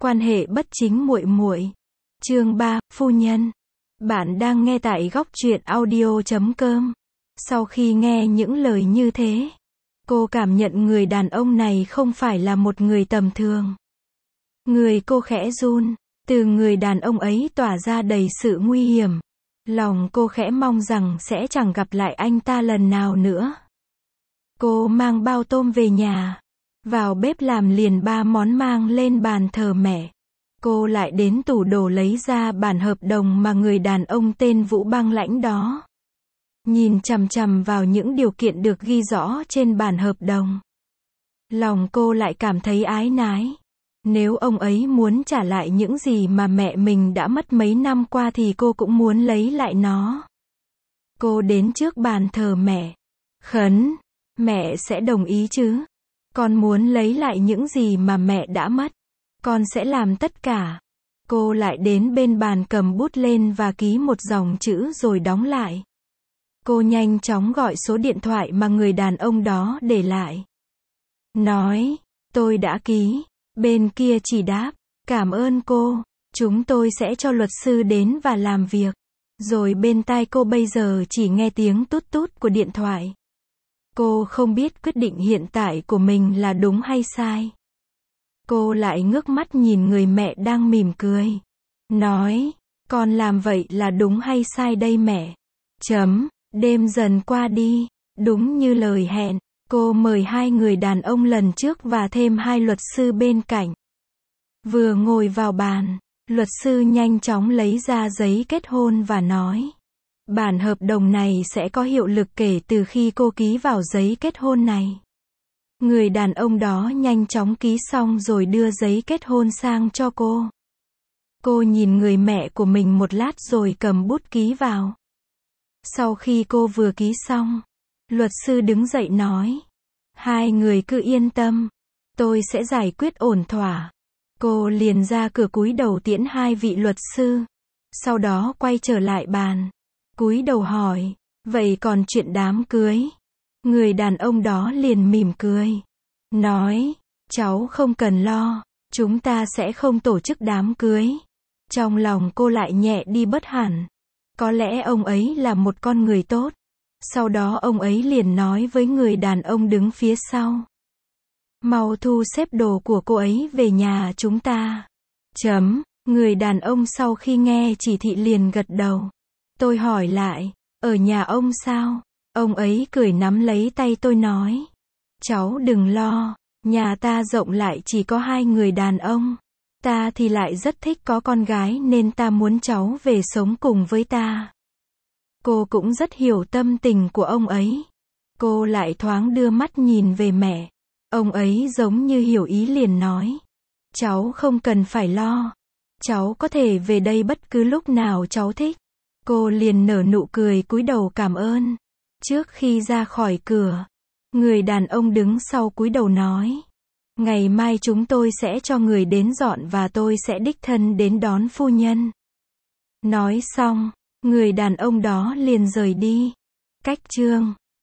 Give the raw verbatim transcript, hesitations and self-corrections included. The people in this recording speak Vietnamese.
Quan hệ bất chính muội muội. Chương ba, phu nhân. Bạn đang nghe tại góc truyện audio chấm com. Sau khi nghe những lời như thế, cô cảm nhận người đàn ông này không phải là một người tầm thường. Người cô khẽ run, từ người đàn ông ấy tỏa ra đầy sự nguy hiểm. Lòng cô khẽ mong rằng sẽ chẳng gặp lại anh ta lần nào nữa. Cô mang bao tôm về nhà, vào bếp làm liền ba món mang lên bàn thờ mẹ. Cô lại đến tủ đồ lấy ra bản hợp đồng mà người đàn ông tên Vũ băng lãnh đó. Nhìn chằm chằm vào những điều kiện được ghi rõ trên bản hợp đồng, lòng cô lại cảm thấy áy náy. Nếu ông ấy muốn trả lại những gì mà mẹ mình đã mất mấy năm qua thì cô cũng muốn lấy lại nó. Cô đến trước bàn thờ mẹ, khấn, mẹ sẽ đồng ý chứ? Con muốn lấy lại những gì mà mẹ đã mất. Con sẽ làm tất cả. Cô lại đến bên bàn cầm bút lên và ký một dòng chữ rồi đóng lại. Cô nhanh chóng gọi số điện thoại mà người đàn ông đó để lại. Nói, tôi đã ký. Bên kia chỉ đáp, cảm ơn cô, chúng tôi sẽ cho luật sư đến và làm việc. Rồi bên tai cô bây giờ chỉ nghe tiếng tút tút của điện thoại. Cô không biết quyết định hiện tại của mình là đúng hay sai. Cô lại ngước mắt nhìn người mẹ đang mỉm cười. Nói, con làm vậy là đúng hay sai đây mẹ? Chấm, đêm dần qua đi, đúng như lời hẹn. Cô mời hai người đàn ông lần trước và thêm hai luật sư bên cạnh. Vừa ngồi vào bàn, luật sư nhanh chóng lấy ra giấy kết hôn và nói. Bản hợp đồng này sẽ có hiệu lực kể từ khi cô ký vào giấy kết hôn này. Người đàn ông đó nhanh chóng ký xong rồi đưa giấy kết hôn sang cho cô. Cô nhìn người mẹ của mình một lát rồi cầm bút ký vào. Sau khi cô vừa ký xong, luật sư đứng dậy nói. Hai người cứ yên tâm, tôi sẽ giải quyết ổn thỏa. Cô liền ra cửa cúi đầu tiễn hai vị luật sư. Sau đó quay trở lại bàn, cúi đầu hỏi, vậy còn chuyện đám cưới? Người đàn ông đó liền mỉm cười, nói, cháu không cần lo, chúng ta sẽ không tổ chức đám cưới. Trong lòng cô lại nhẹ đi bớt hẳn. Có lẽ ông ấy là một con người tốt. Sau đó ông ấy liền nói với người đàn ông đứng phía sau. Mau thu xếp đồ của cô ấy về nhà chúng ta. Chấm, người đàn ông sau khi nghe chỉ thị liền gật đầu. Tôi hỏi lại, ở nhà ông sao? Ông ấy cười nắm lấy tay tôi nói. Cháu đừng lo, nhà ta rộng lại chỉ có hai người đàn ông. Ta thì lại rất thích có con gái nên ta muốn cháu về sống cùng với ta. Cô cũng rất hiểu tâm tình của ông ấy. Cô lại thoáng đưa mắt nhìn về mẹ. Ông ấy giống như hiểu ý liền nói. Cháu không cần phải lo. Cháu có thể về đây bất cứ lúc nào cháu thích. Cô liền nở nụ cười cúi đầu cảm ơn. Trước khi ra khỏi cửa, người đàn ông đứng sau cúi đầu nói. Ngày mai chúng tôi sẽ cho người đến dọn và tôi sẽ đích thân đến đón phu nhân. Nói xong, người đàn ông đó liền rời đi. Cách chương